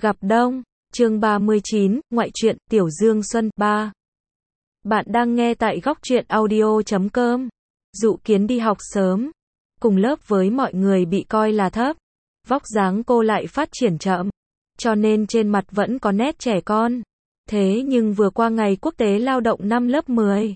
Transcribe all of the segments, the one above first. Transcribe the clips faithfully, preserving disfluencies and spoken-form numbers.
Gặp Đông, chương ba mươi chín, ngoại truyện, Tiểu Dương Xuân, ba. Bạn đang nghe tại góc truyện audio chấm com. Dụ Kiến đi học sớm, cùng lớp với mọi người bị coi là thấp. Vóc dáng cô lại phát triển chậm, cho nên trên mặt vẫn có nét trẻ con. Thế nhưng vừa qua ngày quốc tế lao động năm lớp mười,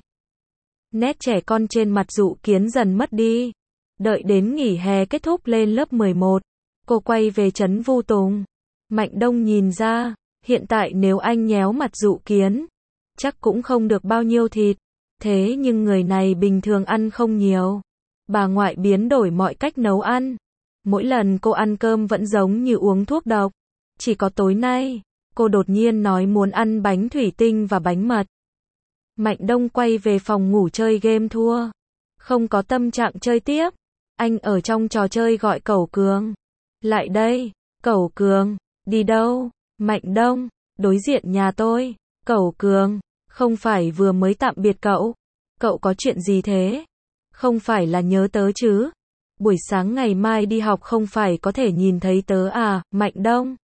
nét trẻ con trên mặt Dụ Kiến dần mất đi. Đợi đến nghỉ hè kết thúc lên lớp mười một, cô quay về trấn Vu Tùng. Mạnh Đông nhìn ra, hiện tại nếu anh nhéo mặt Dụ Kiến, chắc cũng không được bao nhiêu thịt. Thế nhưng người này bình thường ăn không nhiều. Bà ngoại biến đổi mọi cách nấu ăn. Mỗi lần cô ăn cơm vẫn giống như uống thuốc độc. Chỉ có tối nay, cô đột nhiên nói muốn ăn bánh thủy tinh và bánh mật. Mạnh Đông quay về phòng ngủ chơi game thua. Không có tâm trạng chơi tiếp. Anh ở trong trò chơi gọi Cẩu Cường. Lại đây, Cẩu Cường, đi đâu? Mạnh Đông, đối diện nhà tôi. Cẩu Cường, không phải vừa mới tạm biệt cậu. Cậu có chuyện gì thế? Không phải là nhớ tớ chứ? Buổi sáng ngày mai đi học không phải có thể nhìn thấy tớ à? Mạnh Đông,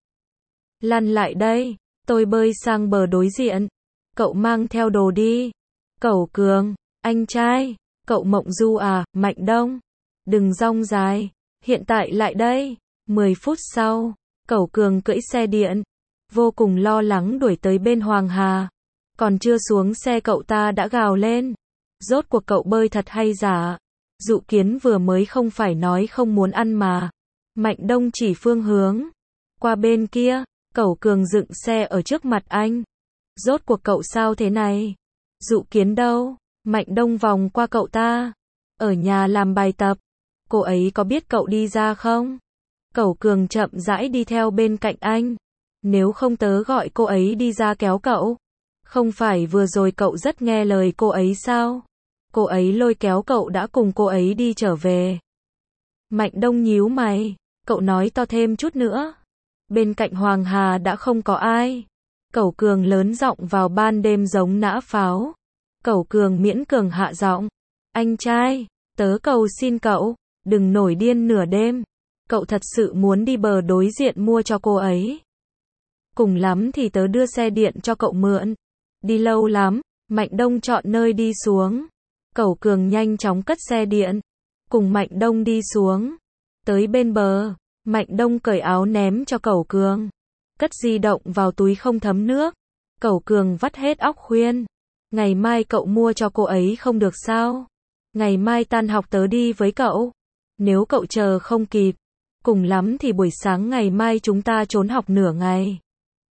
lăn lại đây, tôi bơi sang bờ đối diện. Cậu mang theo đồ đi. Cẩu Cường, anh trai, cậu mộng du à? Mạnh Đông, đừng rong dài, hiện tại lại đây. mười phút sau, Cẩu Cường cưỡi xe điện, vô cùng lo lắng đuổi tới bên Hoàng Hà. Còn chưa xuống xe cậu ta đã gào lên. Rốt cuộc cậu bơi thật hay giả? Dụ Kiến vừa mới không phải nói không muốn ăn mà. Mạnh Đông chỉ phương hướng. Qua bên kia, Cẩu Cường dựng xe ở trước mặt anh. Rốt cuộc cậu sao thế này? Dụ Kiến đâu? Mạnh Đông vòng qua cậu ta. Ở nhà làm bài tập. Cô ấy có biết cậu đi ra không? Cẩu Cường chậm rãi đi theo bên cạnh anh. Nếu không tớ gọi cô ấy đi ra kéo cậu. Không phải vừa rồi cậu rất nghe lời cô ấy sao? Cô ấy lôi kéo cậu đã cùng cô ấy đi trở về. Mạnh Đông nhíu mày. Cậu nói to thêm chút nữa. Bên cạnh Hoàng Hà đã không có ai. Cẩu Cường lớn giọng vào ban đêm giống nã pháo. Cẩu Cường miễn cường hạ giọng. Anh trai, tớ cầu xin cậu, đừng nổi điên nửa đêm. Cậu thật sự muốn đi bờ đối diện mua cho cô ấy. Cùng lắm thì tớ đưa xe điện cho cậu mượn. Đi lâu lắm. Mạnh Đông chọn nơi đi xuống. Cẩu Cường nhanh chóng cất xe điện. Cùng Mạnh Đông đi xuống. Tới bên bờ, Mạnh Đông cởi áo ném cho Cẩu Cường. Cất di động vào túi không thấm nước. Cẩu Cường vắt hết óc khuyên. Ngày mai cậu mua cho cô ấy không được sao? Ngày mai tan học tớ đi với cậu. Nếu cậu chờ không kịp, cùng lắm thì buổi sáng ngày mai chúng ta trốn học nửa ngày.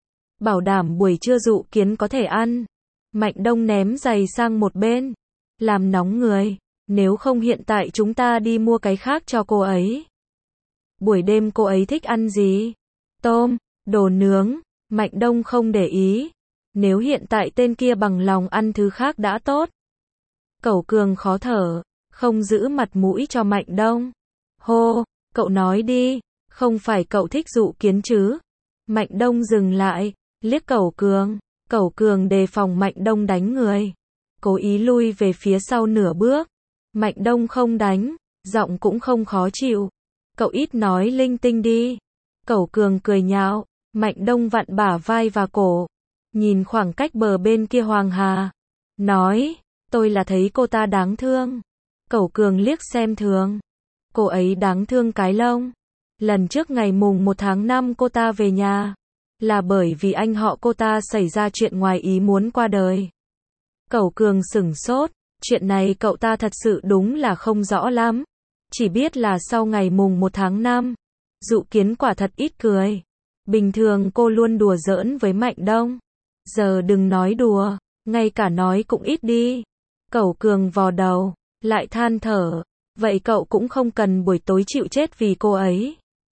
Bảo đảm buổi trưa Dụ Kiến có thể ăn. Mạnh Đông ném giày sang một bên. Làm nóng người. Nếu không hiện tại chúng ta đi mua cái khác cho cô ấy. Buổi đêm cô ấy thích ăn gì? Tôm, đồ nướng. Mạnh Đông không để ý. Nếu hiện tại tên kia bằng lòng ăn thứ khác đã tốt. Cẩu Cường khó thở. Không giữ mặt mũi cho Mạnh Đông. Hô, cậu nói đi. Không phải cậu thích Dụ Kiến chứ? Mạnh Đông dừng lại. Liếc Cẩu Cường. Cẩu Cường đề phòng Mạnh Đông đánh người. Cố ý lui về phía sau nửa bước. Mạnh Đông không đánh. Giọng cũng không khó chịu. Cậu ít nói linh tinh đi. Cẩu Cường cười nhạo. Mạnh Đông vặn bả vai và cổ. Nhìn khoảng cách bờ bên kia Hoàng Hà. Nói. Tôi là thấy cô ta đáng thương. Cẩu Cường liếc xem thường. Cô ấy đáng thương cái lông. Lần trước ngày mùng một tháng năm cô ta về nhà. Là bởi vì anh họ cô ta xảy ra chuyện ngoài ý muốn qua đời. Cẩu Cường sửng sốt. Chuyện này cậu ta thật sự đúng là không rõ lắm. Chỉ biết là sau ngày mùng một tháng năm. Dụ Kiến quả thật ít cười. Bình thường cô luôn đùa giỡn với Mạnh Đông. Giờ đừng nói đùa. Ngay cả nói cũng ít đi. Cẩu Cường vò đầu. Lại than thở. Vậy cậu cũng không cần buổi tối chịu chết vì cô ấy.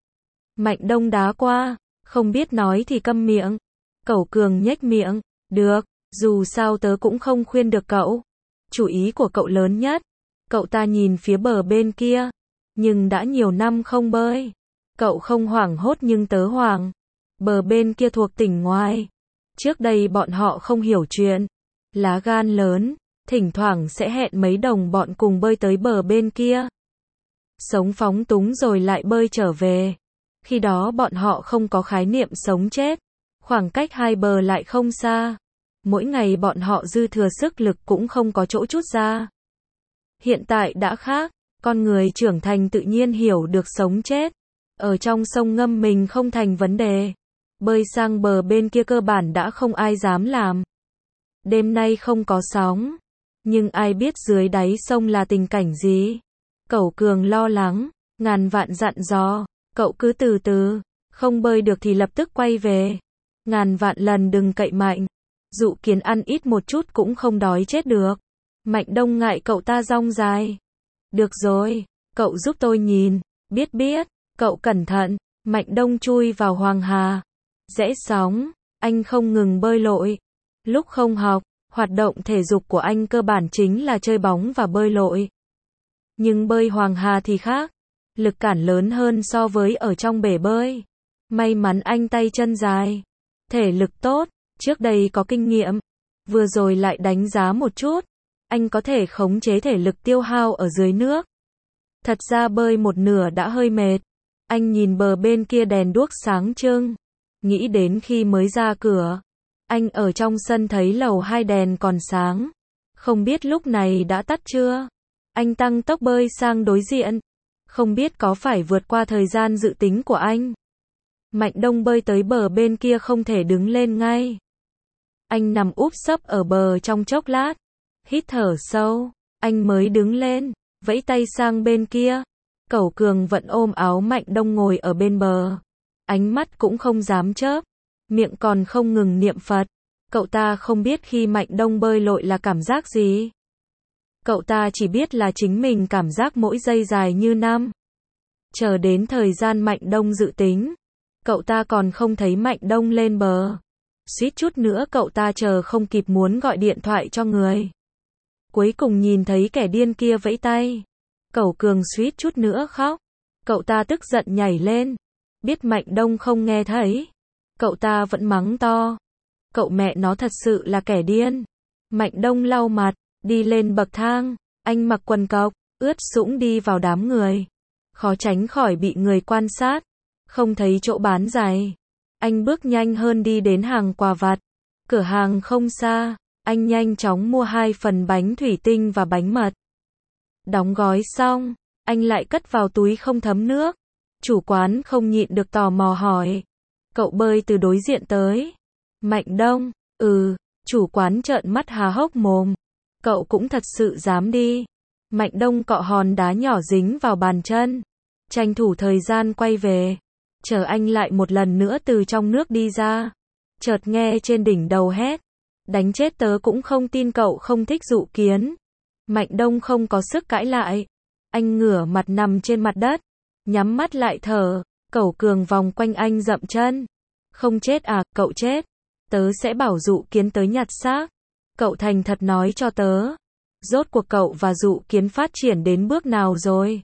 Mạnh Đông đá qua. Không biết nói thì câm miệng. Cẩu Cường nhếch miệng. Được, dù sao tớ cũng không khuyên được cậu. Chủ ý của cậu lớn nhất. Cậu ta nhìn phía bờ bên kia. Nhưng đã nhiều năm không bơi. Cậu không hoảng hốt nhưng tớ hoảng. Bờ bên kia thuộc tỉnh ngoài. Trước đây bọn họ không hiểu chuyện. Lá gan lớn. Thỉnh thoảng sẽ hẹn mấy đồng bọn cùng bơi tới bờ bên kia. Sống phóng túng rồi lại bơi trở về. Khi đó bọn họ không có khái niệm sống chết. Khoảng cách hai bờ lại không xa. Mỗi ngày bọn họ dư thừa sức lực cũng không có chỗ trút ra. Hiện tại đã khác. Con người trưởng thành tự nhiên hiểu được sống chết. Ở trong sông ngâm mình không thành vấn đề. Bơi sang bờ bên kia cơ bản đã không ai dám làm. Đêm nay không có sóng. Nhưng ai biết dưới đáy sông là tình cảnh gì? Cẩu Cường lo lắng. Ngàn vạn dặn dò. Cậu cứ từ từ. Không bơi được thì lập tức quay về. Ngàn vạn lần đừng cậy mạnh. Dụ Kiến ăn ít một chút cũng không đói chết được. Mạnh Đông ngại cậu ta rong dài. Được rồi. Cậu giúp tôi nhìn. Biết biết. Cậu cẩn thận. Mạnh Đông chui vào Hoàng Hà. Rẽ sóng. Anh không ngừng bơi lội. Lúc không học, hoạt động thể dục của anh cơ bản chính là chơi bóng và bơi lội. Nhưng bơi Hoàng Hà thì khác. Lực cản lớn hơn so với ở trong bể bơi. May mắn anh tay chân dài. Thể lực tốt. Trước đây có kinh nghiệm. Vừa rồi lại đánh giá một chút. Anh có thể khống chế thể lực tiêu hao ở dưới nước. Thật ra bơi một nửa đã hơi mệt. Anh nhìn bờ bên kia đèn đuốc sáng trưng. Nghĩ đến khi mới ra cửa. Anh ở trong sân thấy lầu hai đèn còn sáng. Không biết lúc này đã tắt chưa? Anh tăng tốc bơi sang đối diện. Không biết có phải vượt qua thời gian dự tính của anh. Mạnh Đông bơi tới bờ bên kia không thể đứng lên ngay. Anh nằm úp sấp ở bờ trong chốc lát. Hít thở sâu. Anh mới đứng lên. Vẫy tay sang bên kia. Cẩu Cường vẫn ôm áo Mạnh Đông ngồi ở bên bờ. Ánh mắt cũng không dám chớp. Miệng còn không ngừng niệm Phật. Cậu ta không biết khi Mạnh Đông bơi lội là cảm giác gì. Cậu ta chỉ biết là chính mình cảm giác mỗi giây dài như năm. Chờ đến thời gian Mạnh Đông dự tính. Cậu ta còn không thấy Mạnh Đông lên bờ. Suýt chút nữa cậu ta chờ không kịp muốn gọi điện thoại cho người. Cuối cùng nhìn thấy kẻ điên kia vẫy tay. Cẩu Cường suýt chút nữa khóc. Cậu ta tức giận nhảy lên. Biết Mạnh Đông không nghe thấy. Cậu ta vẫn mắng to. Cậu mẹ nó thật sự là kẻ điên. Mạnh Đông lau mặt, đi lên bậc thang. Anh mặc quần cộc, ướt sũng đi vào đám người. Khó tránh khỏi bị người quan sát. Không thấy chỗ bán giày. Anh bước nhanh hơn đi đến hàng quà vặt. Cửa hàng không xa. Anh nhanh chóng mua hai phần bánh thủy tinh và bánh mật. Đóng gói xong, anh lại cất vào túi không thấm nước. Chủ quán không nhịn được tò mò hỏi. Cậu bơi từ đối diện tới. Mạnh Đông, ừ, chủ quán trợn mắt há hốc mồm. Cậu cũng thật sự dám đi. Mạnh Đông cọ hòn đá nhỏ dính vào bàn chân. Tranh thủ thời gian quay về. Chờ anh lại một lần nữa từ trong nước đi ra. Chợt nghe trên đỉnh đầu hét. Đánh chết tớ cũng không tin cậu không thích Dụ Kiến. Mạnh Đông không có sức cãi lại. Anh ngửa mặt nằm trên mặt đất. Nhắm mắt lại thở. Cẩu Cường vòng quanh anh dậm chân. Không chết à, cậu chết. Tớ sẽ bảo Dụ Kiến tới nhặt xác. Cậu thành thật nói cho tớ. Rốt cuộc cậu và Dụ Kiến phát triển đến bước nào rồi?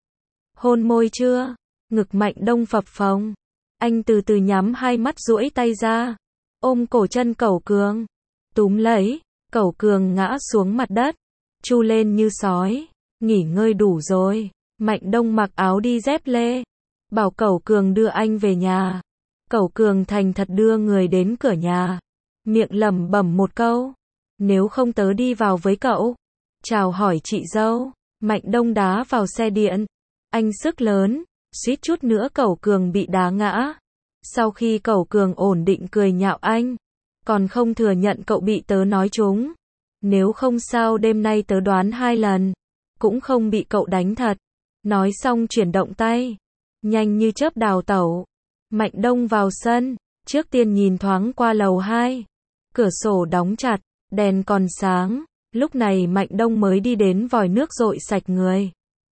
Hôn môi chưa? Ngực Mạnh Đông phập phồng. Anh từ từ nhắm hai mắt duỗi tay ra. Ôm cổ chân Cẩu Cường. Túm lấy. Cẩu Cường ngã xuống mặt đất. Chu lên như sói. Nghỉ ngơi đủ rồi. Mạnh Đông mặc áo đi dép lê. Bảo Cẩu Cường đưa anh về nhà. Cẩu Cường thành thật đưa người đến cửa nhà. Miệng lẩm bẩm một câu. Nếu không tớ đi vào với cậu. Chào hỏi chị dâu. Mạnh Đông đá vào xe điện. Anh sức lớn. Suýt chút nữa Cẩu Cường bị đá ngã. Sau khi Cẩu Cường ổn định cười nhạo anh. Còn không thừa nhận cậu bị tớ nói trúng. Nếu không sao đêm nay tớ đoán hai lần. Cũng không bị cậu đánh thật. Nói xong chuyển động tay. Nhanh như chớp đào tẩu. Mạnh Đông vào sân. Trước tiên nhìn thoáng qua lầu hai. Cửa sổ đóng chặt. Đèn còn sáng. Lúc này Mạnh Đông mới đi đến vòi nước dội sạch người.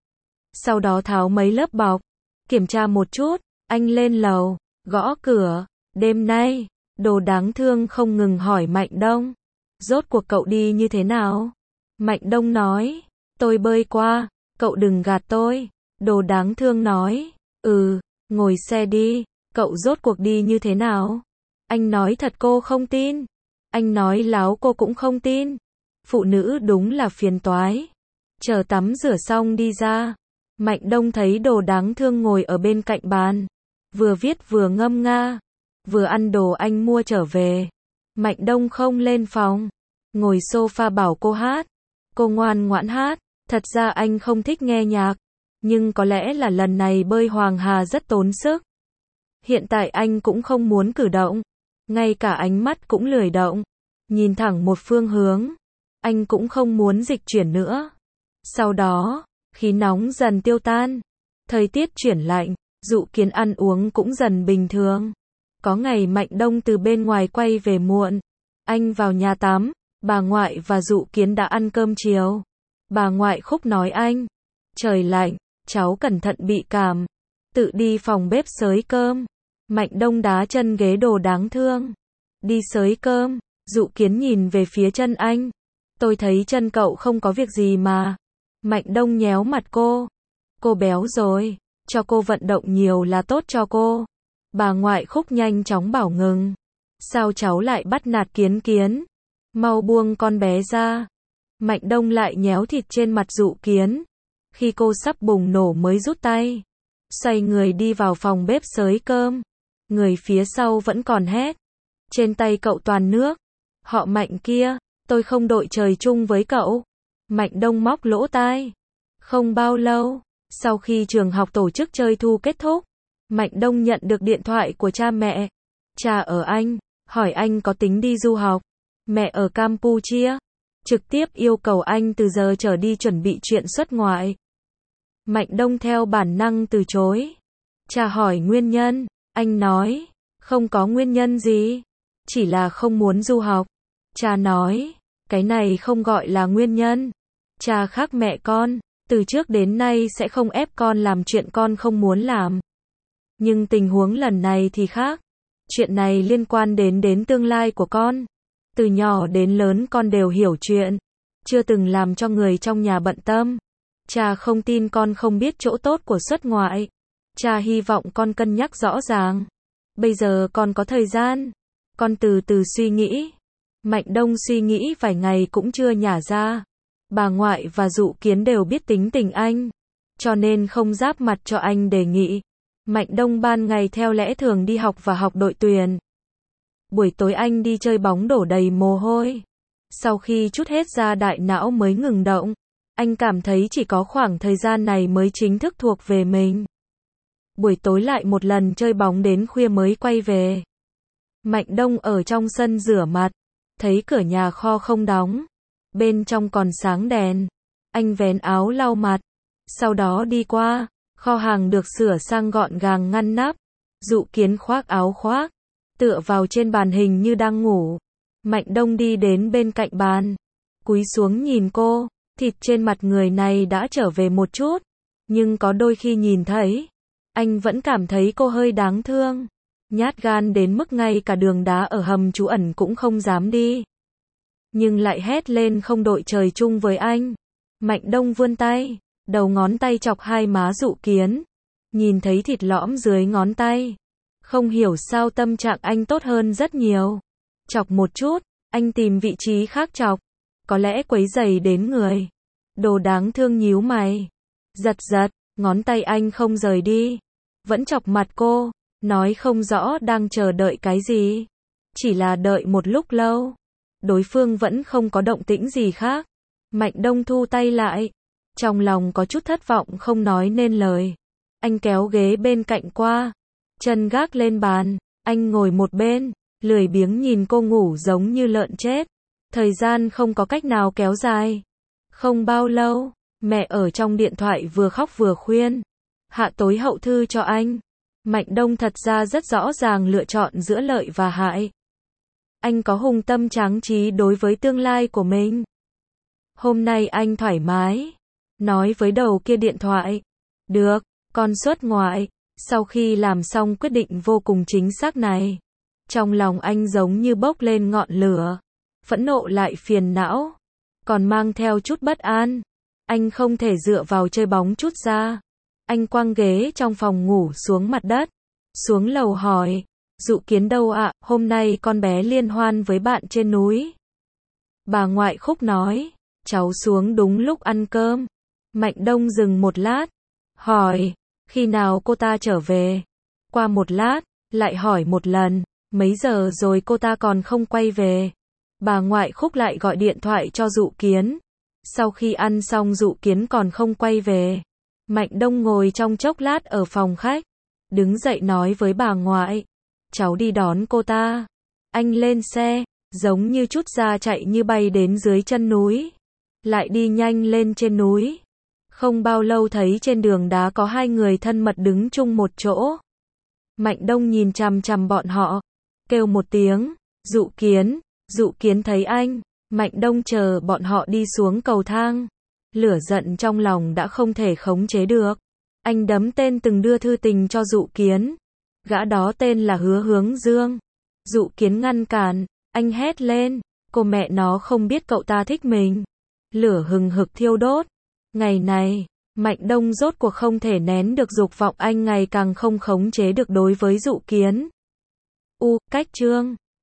Sau đó tháo mấy lớp bọc. Kiểm tra một chút. Anh lên lầu. Gõ cửa. Đêm nay. Đồ đáng thương không ngừng hỏi Mạnh Đông. Rốt cuộc cậu đi như thế nào? Mạnh Đông nói. Tôi bơi qua. Cậu đừng gạt tôi. Đồ đáng thương nói. Ừ, ngồi xe đi. Cậu rốt cuộc đi như thế nào? Anh nói thật cô không tin. Anh nói láo cô cũng không tin. Phụ nữ đúng là phiền toái. Chờ tắm rửa xong đi ra. Mạnh Đông thấy Đồ đáng thương ngồi ở bên cạnh bàn. Vừa viết vừa ngâm nga. Vừa ăn đồ anh mua trở về. Mạnh Đông không lên phòng. Ngồi sofa bảo cô hát. Cô ngoan ngoãn hát. Thật ra anh không thích nghe nhạc. Nhưng có lẽ là lần này bơi Hoàng Hà rất tốn sức. Hiện tại anh cũng không muốn cử động. Ngay cả ánh mắt cũng lười động. Nhìn thẳng một phương hướng. Anh cũng không muốn dịch chuyển nữa. Sau đó, khí nóng dần tiêu tan. Thời tiết chuyển lạnh. Dụ Kiến ăn uống cũng dần bình thường. Có ngày Mạnh Đông từ bên ngoài quay về muộn. Anh vào nhà tắm. Bà ngoại và Dụ Kiến đã ăn cơm chiều. Bà ngoại Khúc nói anh. Trời lạnh, cháu cẩn thận bị cảm. Tự đi phòng bếp xới cơm. Mạnh Đông đá chân ghế đồ đáng thương. Đi xới cơm. Dụ Kiến nhìn về phía chân anh. Tôi thấy chân cậu không có việc gì mà. Mạnh Đông nhéo mặt cô. Cô béo rồi. Cho cô vận động nhiều là tốt cho cô. Bà ngoại Khúc nhanh chóng bảo ngừng. Sao cháu lại bắt nạt Kiến Kiến? Mau buông con bé ra. Mạnh Đông lại nhéo thịt trên mặt Dụ Kiến. Khi cô sắp bùng nổ mới rút tay. Xoay người đi vào phòng bếp xới cơm. Người phía sau vẫn còn hét. Trên tay cậu toàn nước. Họ Mạnh kia, tôi không đội trời chung với cậu. Mạnh Đông móc lỗ tai. Không bao lâu, sau khi trường học tổ chức chơi thu kết thúc, Mạnh Đông nhận được điện thoại của cha mẹ. Cha ở Anh, hỏi anh có tính đi du học. Mẹ ở Campuchia, trực tiếp yêu cầu anh từ giờ trở đi chuẩn bị chuyện xuất ngoại. Mạnh Đông theo bản năng từ chối. Cha hỏi nguyên nhân, anh nói, không có nguyên nhân gì, chỉ là không muốn du học. Cha nói, cái này không gọi là nguyên nhân. Cha khác mẹ con, từ trước đến nay sẽ không ép con làm chuyện con không muốn làm. Nhưng tình huống lần này thì khác. Chuyện này liên quan đến đến tương lai của con. Từ nhỏ đến lớn con đều hiểu chuyện. Chưa từng làm cho người trong nhà bận tâm. Cha không tin con không biết chỗ tốt của xuất ngoại. Cha hy vọng con cân nhắc rõ ràng. Bây giờ con có thời gian. Con từ từ suy nghĩ. Mạnh Đông suy nghĩ vài ngày cũng chưa nhả ra. Bà ngoại và Dụ Kiến đều biết tính tình anh. Cho nên không giáp mặt cho anh đề nghị. Mạnh Đông ban ngày theo lẽ thường đi học và học đội tuyển. Buổi tối anh đi chơi bóng đổ đầy mồ hôi. Sau khi trút hết ra đại não mới ngừng động. Anh cảm thấy chỉ có khoảng thời gian này mới chính thức thuộc về mình. Buổi tối lại một lần chơi bóng đến khuya mới quay về. Mạnh Đông ở trong sân rửa mặt. Thấy cửa nhà kho không đóng. Bên trong còn sáng đèn. Anh vén áo lau mặt. Sau đó đi qua. Kho hàng được sửa sang gọn gàng ngăn nắp. Dụ Kiến khoác áo khoác. Tựa vào trên bàn hình như đang ngủ. Mạnh Đông đi đến bên cạnh bàn. Cúi xuống nhìn cô. Thịt trên mặt người này đã trở về một chút. Nhưng có đôi khi nhìn thấy. Anh vẫn cảm thấy cô hơi đáng thương. Nhát gan đến mức ngay cả đường đá ở hầm trú ẩn cũng không dám đi. Nhưng lại hét lên không đội trời chung với anh. Mạnh Đông vươn tay. Đầu ngón tay chọc hai má Dụ Kiến. Nhìn thấy thịt lõm dưới ngón tay. Không hiểu sao tâm trạng anh tốt hơn rất nhiều. Chọc một chút, anh tìm vị trí khác chọc. Có lẽ quấy rầy đến người. Đồ đáng thương nhíu mày. Giật giật, ngón tay anh không rời đi. Vẫn chọc mặt cô. Nói không rõ đang chờ đợi cái gì. Chỉ là đợi một lúc lâu. Đối phương vẫn không có động tĩnh gì khác. Mạnh Đông thu tay lại. Trong lòng có chút thất vọng không nói nên lời. Anh kéo ghế bên cạnh qua. Chân gác lên bàn. Anh ngồi một bên. Lười biếng nhìn cô ngủ giống như lợn chết. Thời gian không có cách nào kéo dài. Không bao lâu. Mẹ ở trong điện thoại vừa khóc vừa khuyên. Hạ tối hậu thư cho anh. Mạnh Đông thật ra rất rõ ràng lựa chọn giữa lợi và hại. Anh có hùng tâm tráng trí đối với tương lai của mình. Hôm nay anh thoải mái. Nói với đầu kia điện thoại. Được, con xuất ngoại. Sau khi làm xong quyết định vô cùng chính xác này. Trong lòng anh giống như bốc lên ngọn lửa. Phẫn nộ lại phiền não. Còn mang theo chút bất an. Anh không thể dựa vào chơi bóng chút ra. Anh quăng ghế trong phòng ngủ xuống mặt đất. Xuống lầu hỏi. Dụ Kiến đâu ạ? Hôm nay con bé liên hoan với bạn trên núi. Bà ngoại Khúc nói. Cháu xuống đúng lúc ăn cơm. Mạnh Đông dừng một lát. Hỏi. Khi nào cô ta trở về? Qua một lát, lại hỏi một lần, mấy giờ rồi cô ta còn không quay về. Bà ngoại Khúc lại gọi điện thoại cho Dụ Kiến. Sau khi ăn xong Dụ Kiến còn không quay về. Mạnh Đông ngồi trong chốc lát ở phòng khách. Đứng dậy nói với bà ngoại. Cháu đi đón cô ta. Anh lên xe, giống như chút ra chạy như bay đến dưới chân núi. Lại đi nhanh lên trên núi. Không bao lâu thấy trên đường đá có hai người thân mật đứng chung một chỗ. Mạnh Đông nhìn chằm chằm bọn họ. Kêu một tiếng, Dụ Kiến. Dụ Kiến thấy anh. Mạnh Đông chờ bọn họ đi xuống cầu thang. Lửa giận trong lòng đã không thể khống chế được. Anh đấm tên từng đưa thư tình cho Dụ Kiến. Gã đó tên là Hứa Hướng Dương. Dụ Kiến ngăn cản. Anh hét lên. Cô mẹ nó không biết cậu ta thích mình. Lửa hừng hực thiêu đốt. Ngày này, Mạnh Đông rốt cuộc không thể nén được dục vọng anh ngày càng không khống chế được đối với Dụ Kiến. U, cách chương